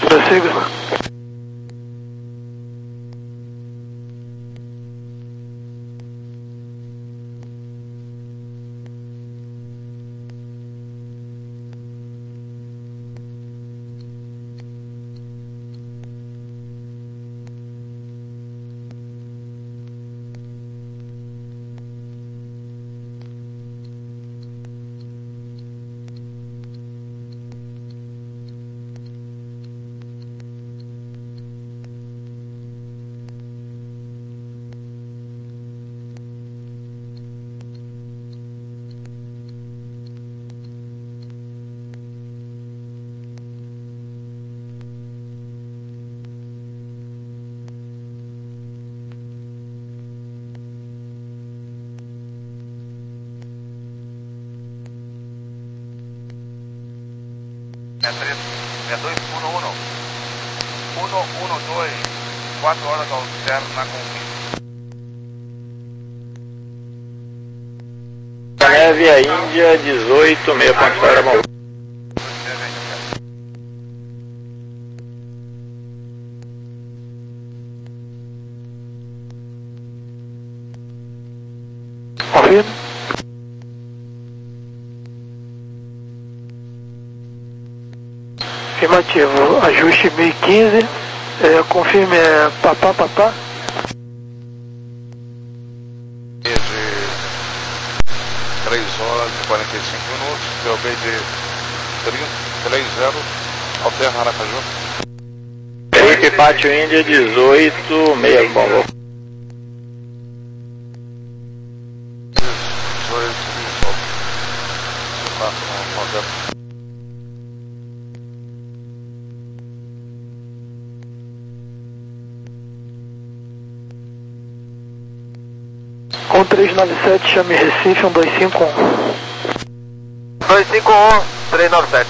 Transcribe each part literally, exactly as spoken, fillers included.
Prossiga. sessenta e dois, um um um, um um dois, quatro horas ao zero na conquista. Neve a Índia dezoito, meia ponto para mão. Confirma. Afirmativo, ajuste mil e quinze, é, confirme, é papá, papá. três horas e quarenta e cinco minutos, P O B de três zero, alterna Aracaju. Felipe Pátio Índia dezoito, meia bomba. dezoito, solta. Passa no um três nove sete, chame Recife, um dois cinco um. dois cinco um, três nove sete.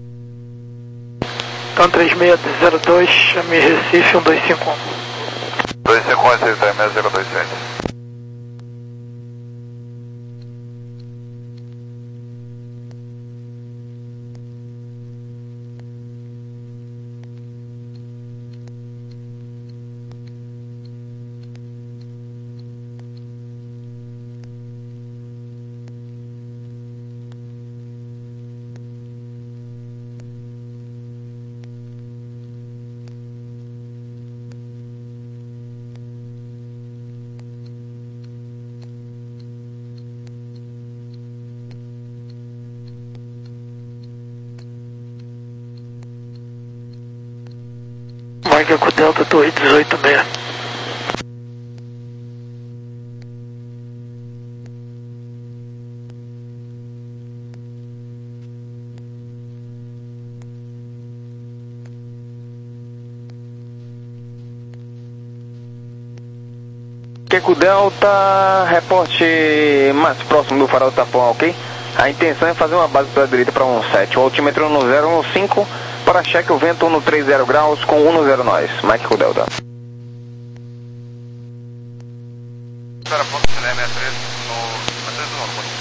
Então três seis zero dois, chame Recife, um dois cinco um. dois cinco um, seis seis zero dois sete. Marca com Delta, Torre dezoito meia. Queco Delta, reporte mais próximo do farol do Tapão, ok? A intenção é fazer uma base pela direita para um sete, o altímetro no zero um cinco, para cheque o vento no trinta graus com um zero nós, Mike Delta. Espera, ponto sessenta e três no três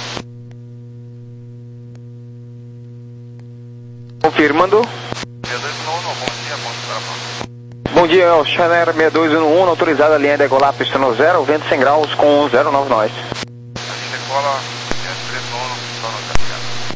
do Confirmando. sessenta e dois no um, bom dia, ponto Bom dia, é o Channel sessenta e dois um um, autorizada a linha de decolar, pista no zero, vento cem graus com um zero nove nós. A gente decola sessenta e três no um, só no zero.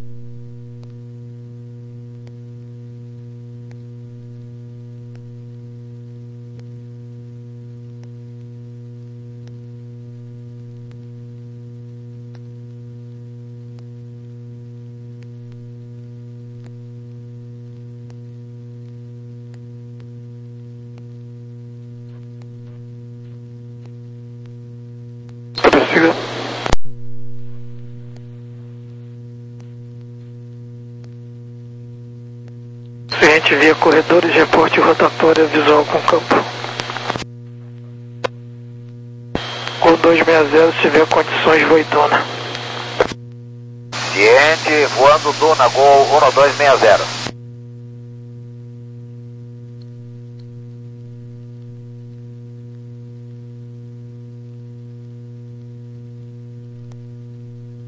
Prossiga. Seguinte, via corredores, reporte rotatória visual com campo. Gol dois seis zero, se tiver condições, voe Dona. Ciente, voando Dona, Gol um dois seis zero.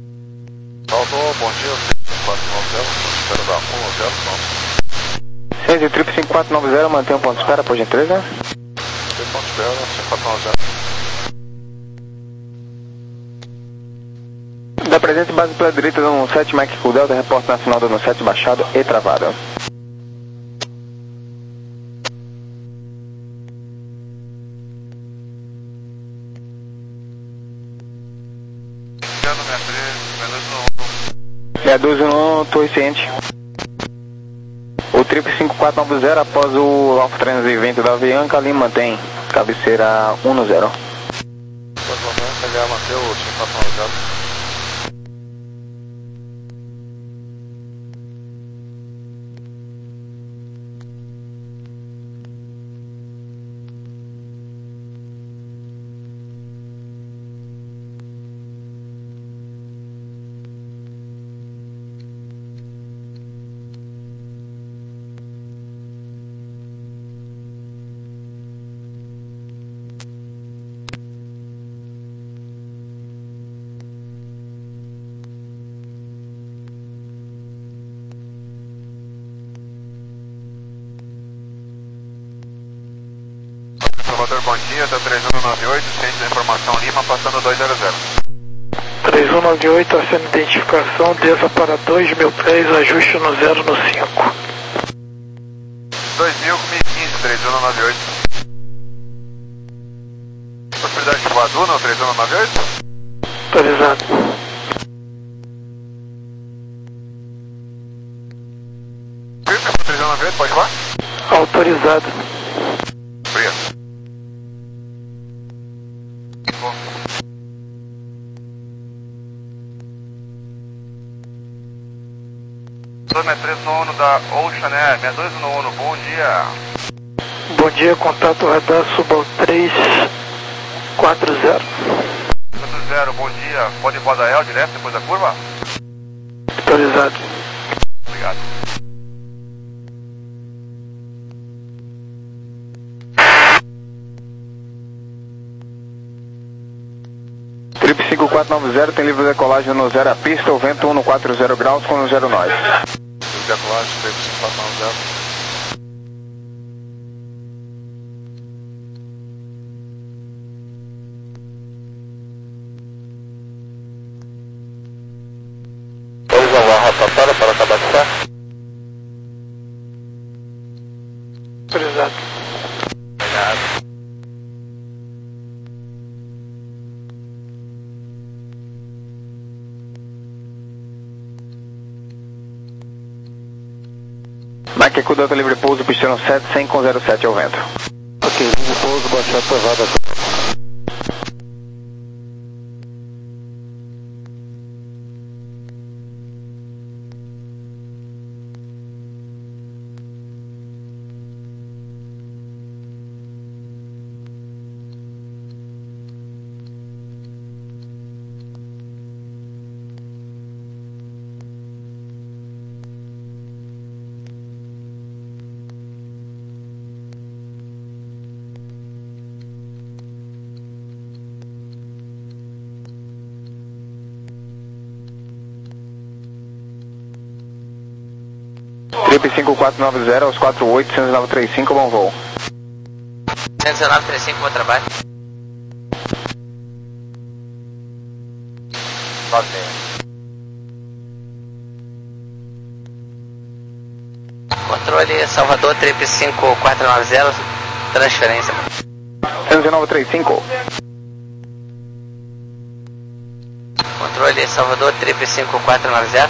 Saltou, bom dia, quatro nove zero, espero dar um zero, Esse trip cinco quatro nove zero, mantém um ponto de espera, por gentileza. Tem ponto de espera, cinco quatro nove zero. Da presente base pela direita do sete Mike Cool Delta, reporte nacional do sete baixado e travado. seis dois um, torre ciente. O trip cinco quatro nove zero após o Alfa trezentos e vinte da Avianca ali mantém cabeceira um no zero. Pegar, manter o cinco quatro nove zero. Salvador, bom dia, tá três um nove oito, ciente da informação Lima, passando dois zero zero. três um nove oito, acena identificação, desça para dois mil pés, ajuste no zero no cinco. dois mil e quinze, três um nove oito. Possibilidade de voador no três um nove oito? Autorizado. três um nove oito, pode voar? Autorizado. Obrigado. dois seis três no Uno da Ocean Air, seis dois no Uno, bom dia. Bom dia, contato radar, suba ao três quatro zero. quatro zero, bom dia, pode voar da El direto depois da curva? Autorizado. Obrigado. Trip cinco quatro nove zero tem livre decolagem no zero a pista, o vento um no quatro zero graus com o zero nós. Livre decolagem, trip cinco quatro nove zero. Vamos a rotatória para acabar. Autorizado. Obrigado. Mike Cool Delta livre pouso, pistão sete cem com zero sete ao vento. Ok, livre pouso, baixar travada. Trip cinco quatro nove zero aos quatro oito, cento e nove três cinco, bom voo. cento e nove três cinco, bom trabalho. nove Controle Salvador, trip cinco quatro nove zero, transferência. cento e nove três cinco. Controle Salvador, trip cinco quatro nove zero.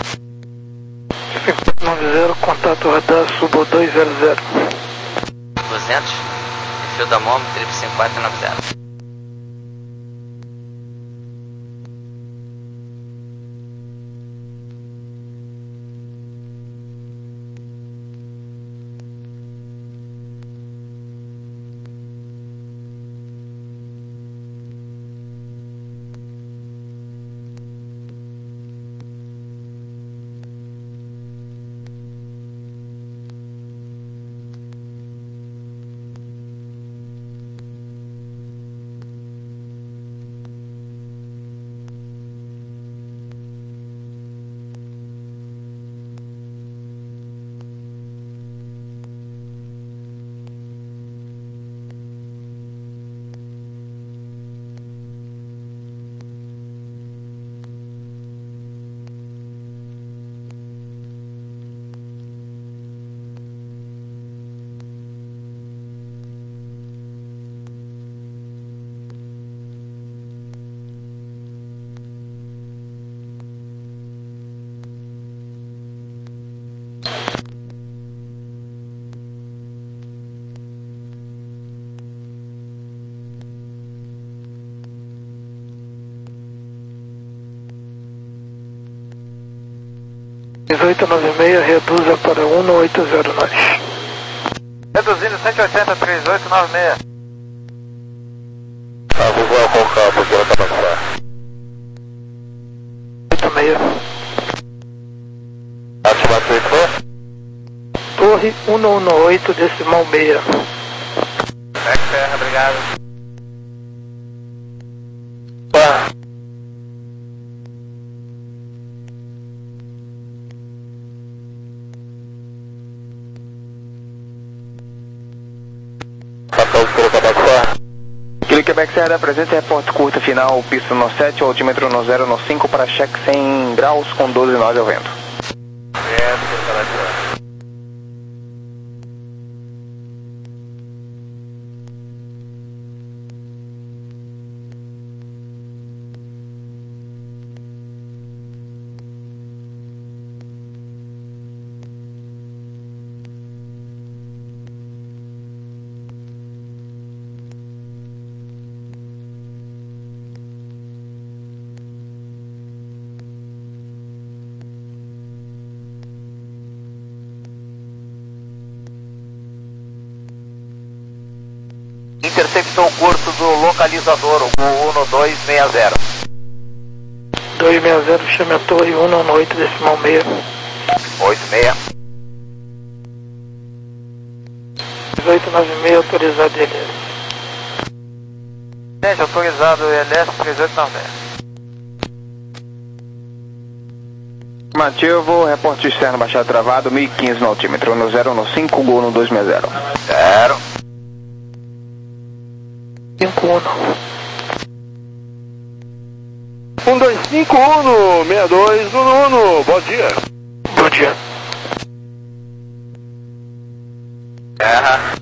cinco quatro nove zero, contato radar, suba ao dois zero zero. duzentos, fio da M O M, trip cinco quatro nove zero. dezoito noventa e seis, reduza para um no oito zero nós. Reduzindo cento e oitenta, três oito nove seis. Tá, vou voar com o campo aqui, ela tá passando. oito seis. Ativar foi? Torre um um oito, decimal seis. Back terra, obrigado. Tá. Aquele Quebec Serra apresenta reporte curta final, pista no sete, altímetro no zero no cinco para cheque cem graus com doze nós ao vento. Interceptou o curso do localizador, o um dois seis zero. dois seis zero, chame a torre um um oito, decimal seis. oito seis. dezoito noventa e seis, autorizado L S. Gente, autorizado L S três oito nove seis. Afirmativo, reporte externo baixado travado, mil e quinze no altímetro, no zero no cinco, gol no dois seis zero. Zero. cinco um. um dois cinco um, seis dois um um, bom dia. Bom dia. Terra.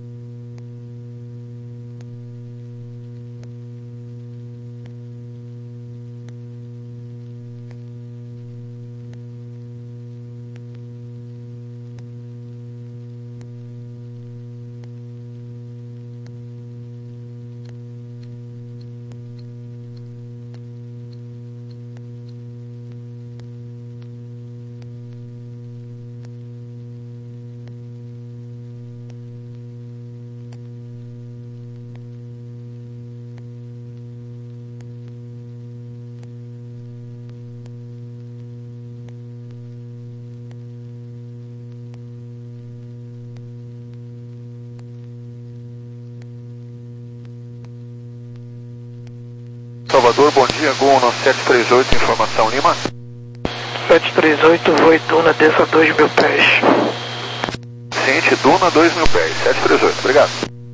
Salvador, bom dia, Gol no sete três oito, informação Lima. sete três oito, voe Duna, desça dois mil pés. Ciente, Duna, dois mil pés, sete três oito, obrigado.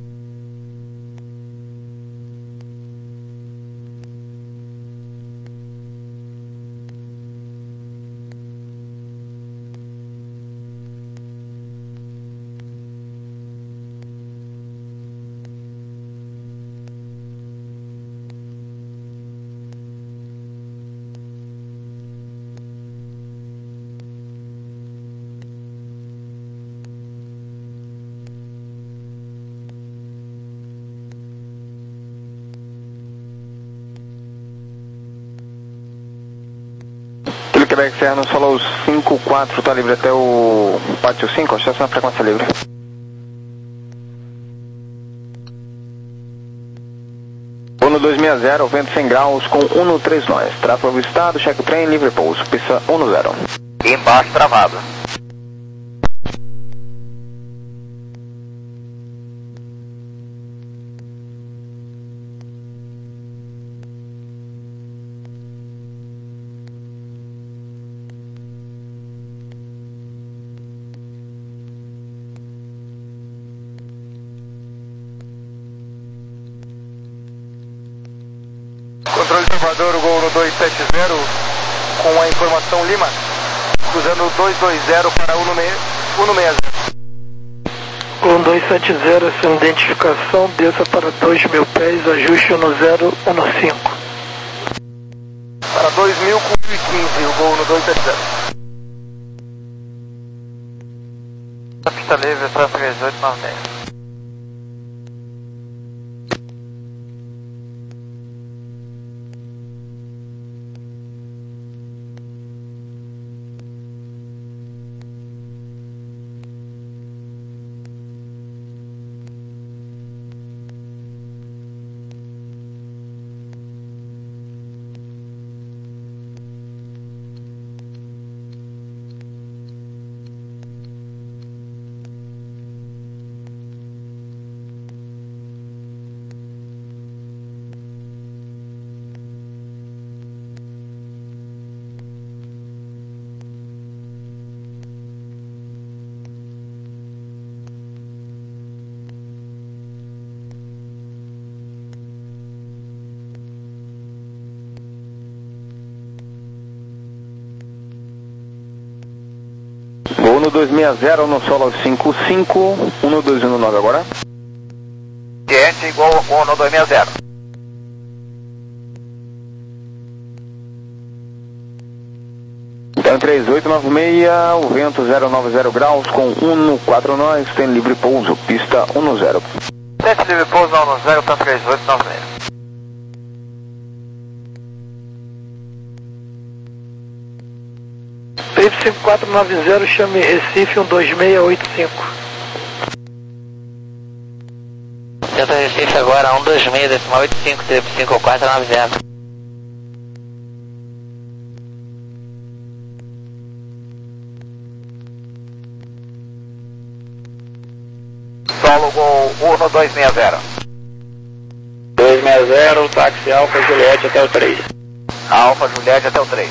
Quebec Serra nos falou cinco quatro, tá livre até o pátio cinco, estação na frequência livre. um dois seis zero, vento cem graus com um no três nós. Tráfego estado, cheque o trem, livre pouso, pista um zero. Embaixo travado. Controle Salvador, o Gol no dois sete zero, com a informação Lima, cruzando dois dois zero para um seis zero. um dois sete zero, sem identificação, desça para dois mil pés, ajuste no zero um cinco. Para dois mil com mil e quinze, o Gol no dois sete zero. A pista livre para três oito nove seis. dois seis zero no solo cinco cinco, um dois um nove agora. Ciente igual um dois seis zero. Então três oito nove seis, o vento zero nove zero graus com um quatro nós, tem livre pouso, pista um zero. Teste livre pouso na um zero, tá três oito nove seis. Trip cinco quatro nove zero, chame Recife um dois seis oito cinco. Tenta Recife agora, um dois seis, decimal oito cinco, trip cinco quatro nove zero. Solo Gol um dois seis zero. dois seis zero, táxi Alfa Juliette até o três. Alfa Juliette até o três.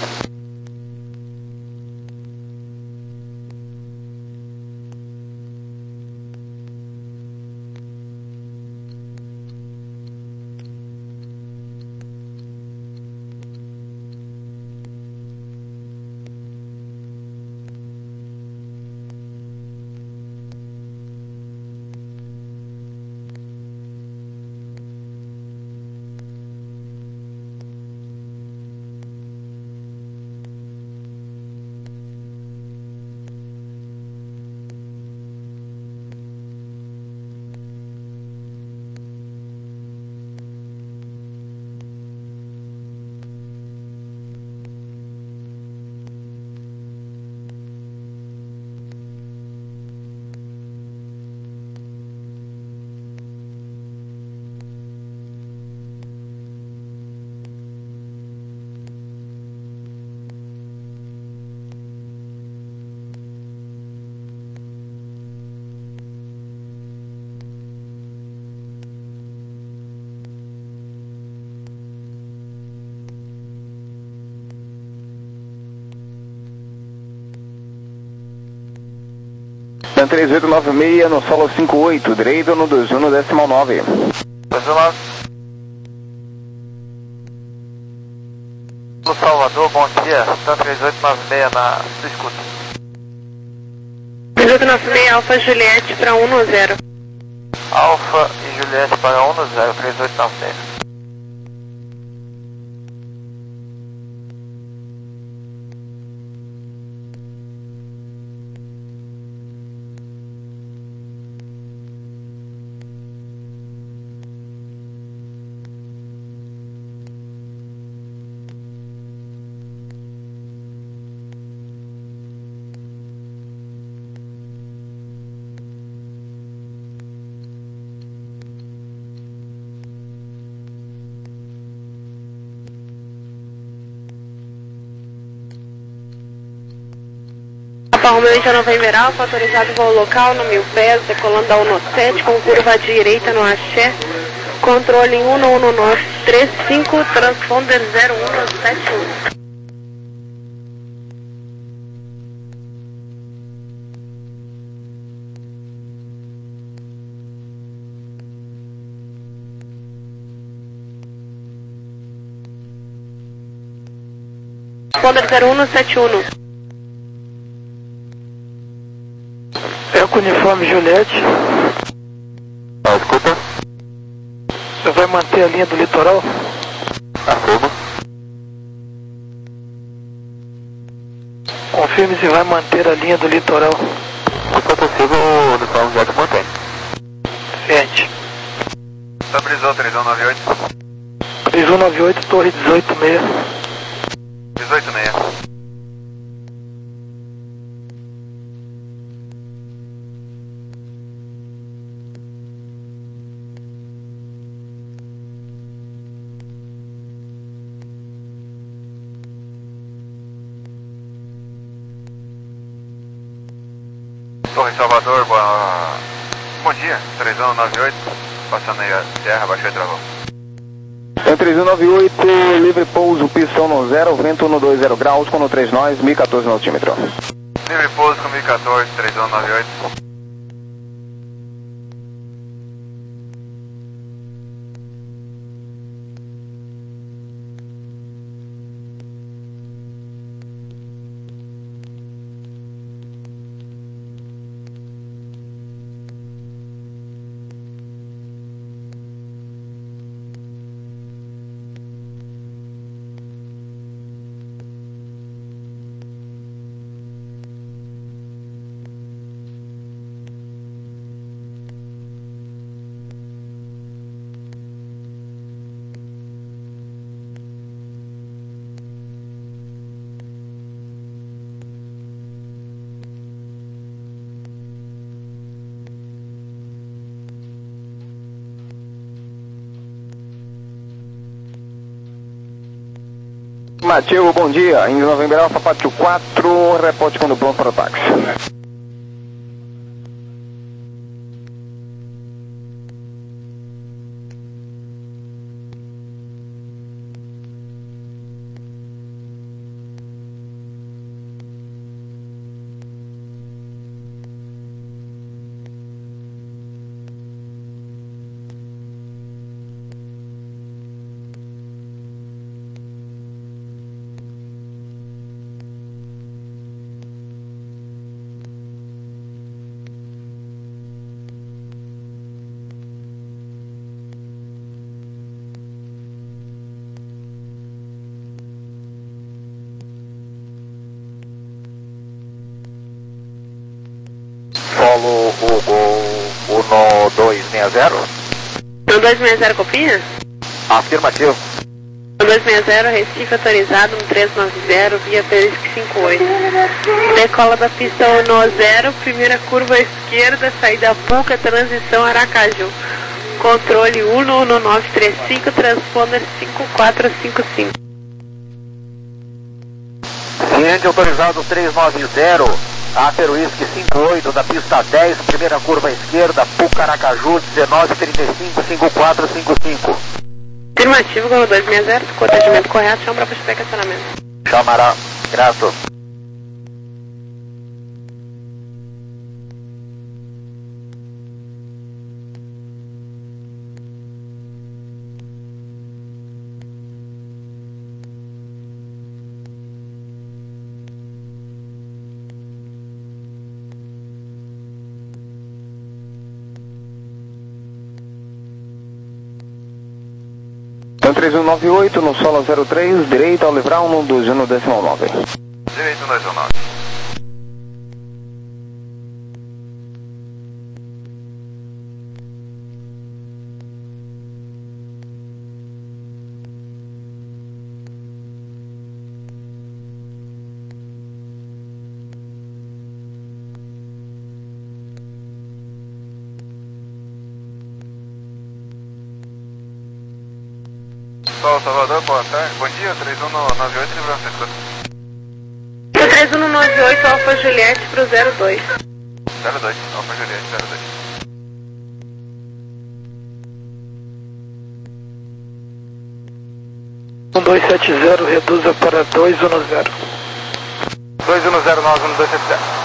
três oito nove seis no solo cinco oito, direito no dois um decimal nove. dois um nove. No Salvador, bom dia. Tá três oito nove seis na sua escuta. três oito nove seis, Alfa Juliette para um zero. Alfa e Juliette para um zero, três oito nove seis. Palmeirante Nova Alfa, autorizado voo local no mil pés, decolando da um sete com curva à direita no axé, controle um um nove três cinco, transponder zero um sete um. Transponder zero um sete um. Eco Uniforme Juliette. Ah, escuta. Você vai manter a linha do litoral? Afirma. Confirme se vai manter a linha do litoral. Se for possível, o litoral já te mantém. Ciente. Estabilizou três um nove oito. três um nove oito, torre dezoito seis. dezoito seis. Torre Salvador, boa... bom dia, três um nove oito, passando aí a terra, baixou e travou. três um nove oito, livre pouso, pistão no zero, vento no dois zero graus, com no três nós, mil e quatorze no altímetro. Livre pouso com mil e quatorze, três um nove oito. Matheus, bom dia. Indo Novembro Alfa, Pátio quatro, reporte quando pronto para o táxi. Solo Hugo um dois seis zero. um dois seis zero, copia? Afirmativo. um dois seis zero, Recife autorizado, um três nove zero, via Perisque cinco oito. Decola da pista um zero, primeira curva esquerda, saída Puca, transição Aracaju. Controle um um nove três cinco, transponder cinco quatro cinco cinco. Ciente autorizado três nove zero. Afer Whisky cinco oito da pista dez, primeira curva esquerda, Pucaracaju, dezenove trinta e cinco, cinco quatro cinco cinco. Afirmativo, Gol dois seis zero, com atendimento correto, chama para fechar estacionamento. Chamará, graças. Então três um nove oito no solo zero três, direita ao livrar um dois um decimal nove. Direito um dois um nove. Sol Salvador, boa tarde. Bom dia, três um nove oito, Livramento escuta. três um nove oito, Alfa Juliette pro zero dois. zero dois, Alfa Juliette, zero dois. um dois sete zero, reduza para dois um zero. dois um zero nove um dois sete zero.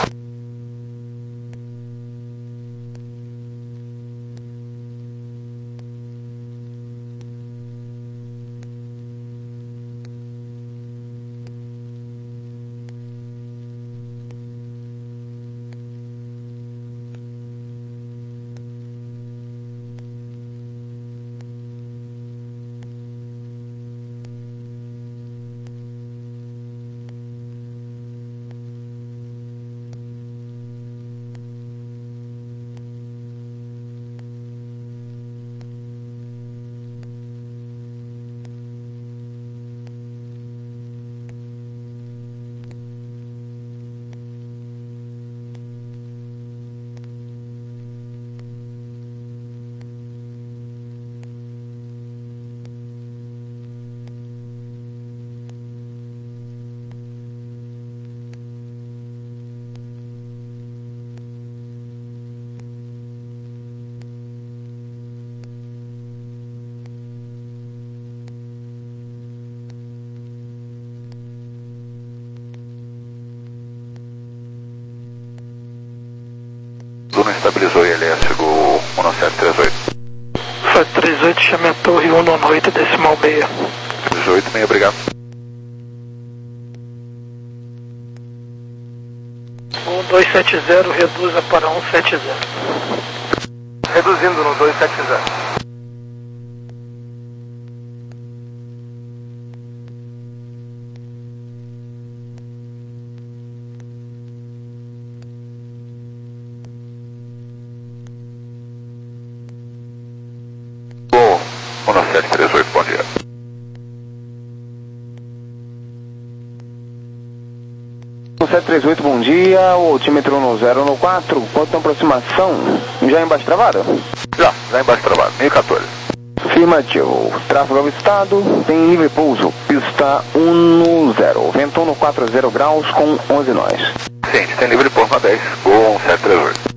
Luna estabilizou I L S Gol um sete três oito. sete três oito, chame a torre um nove oito, decimal meia. três oito, meia, obrigado. um dois sete zero, reduza para um sete zero. Reduzindo no dois sete zero. um sete três oito, bom dia. um sete três oito, bom dia, o altímetro no zero no quatro, ponto de aproximação, já embaixo travado? Já, já embaixo travado, meio quatorze. Afirmativo. Tráfego avistado, tem livre pouso. Pista um no zero. Vento no quatro zero graus com onze nós. Sim, tem livre pouso na dez, um sete três oito.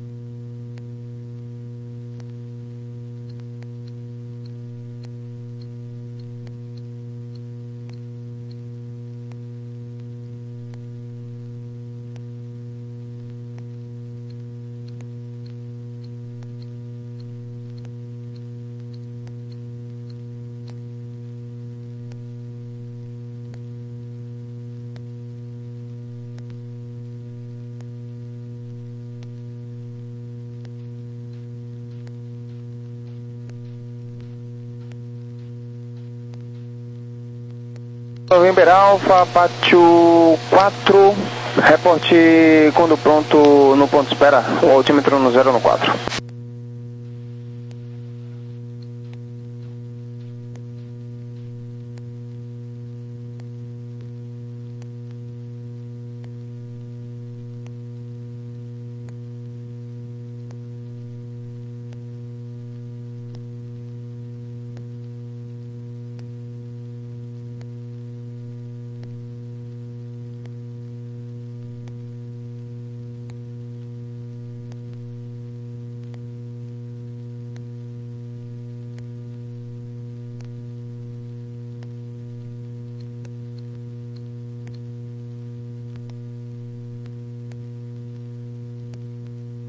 November Alpha, Pátio quatro, reporte quando pronto no ponto de espera, o altímetro no zero no quatro.